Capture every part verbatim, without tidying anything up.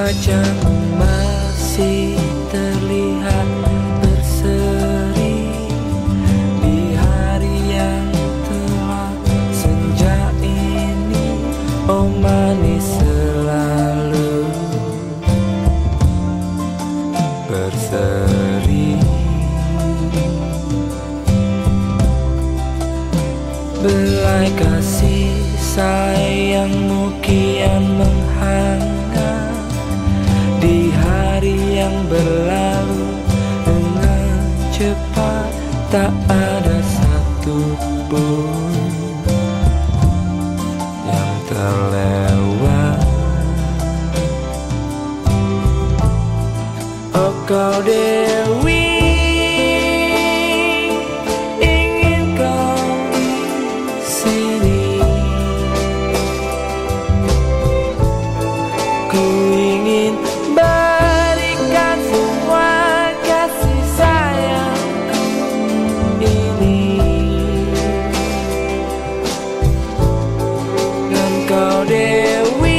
Wajahmu masih terlihat berseri di hari yang telah senja ini. Oh manis selalu berseri, belai kasih sayangmu kian menghangat di hari yang berlalu dengan cepat. Tak ada satupun yang terlewat. Oh kau Dewi, ingin kau di sini. Ku ingin berikan semua kasih sayangku ini. Dan kau Dewi,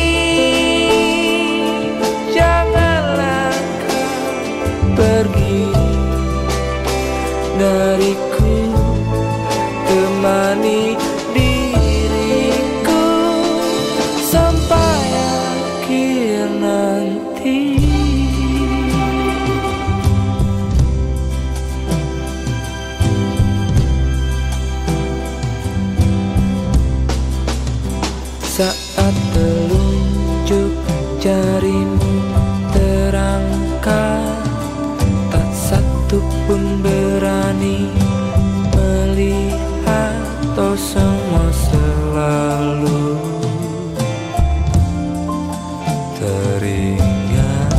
janganlah kau pergi dariku, temani diriku sampai akhir nanti. Saat telunjuk jarimu terangkat, tak satu pun berani melihat. Oh semua selalu teringat.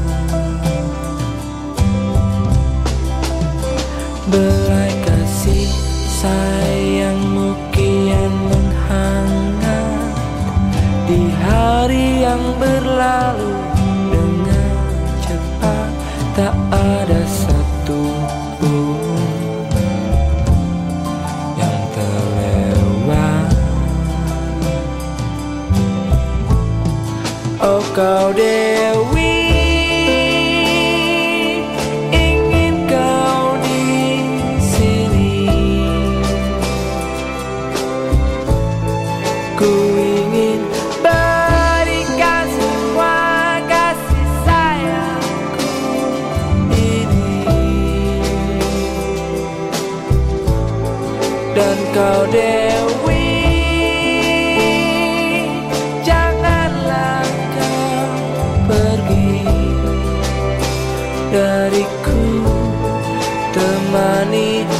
Belai kasih sayangmu kian menghangat di hari yang berlalu dengan cepat. Tak ada satu pun yang terlewat. Oh kau Dewi, ingin kau di sini. Ku ingin berikan semua kasih sayangku ini. Dan kau Dewi, janganlah kau pergi dariku, temani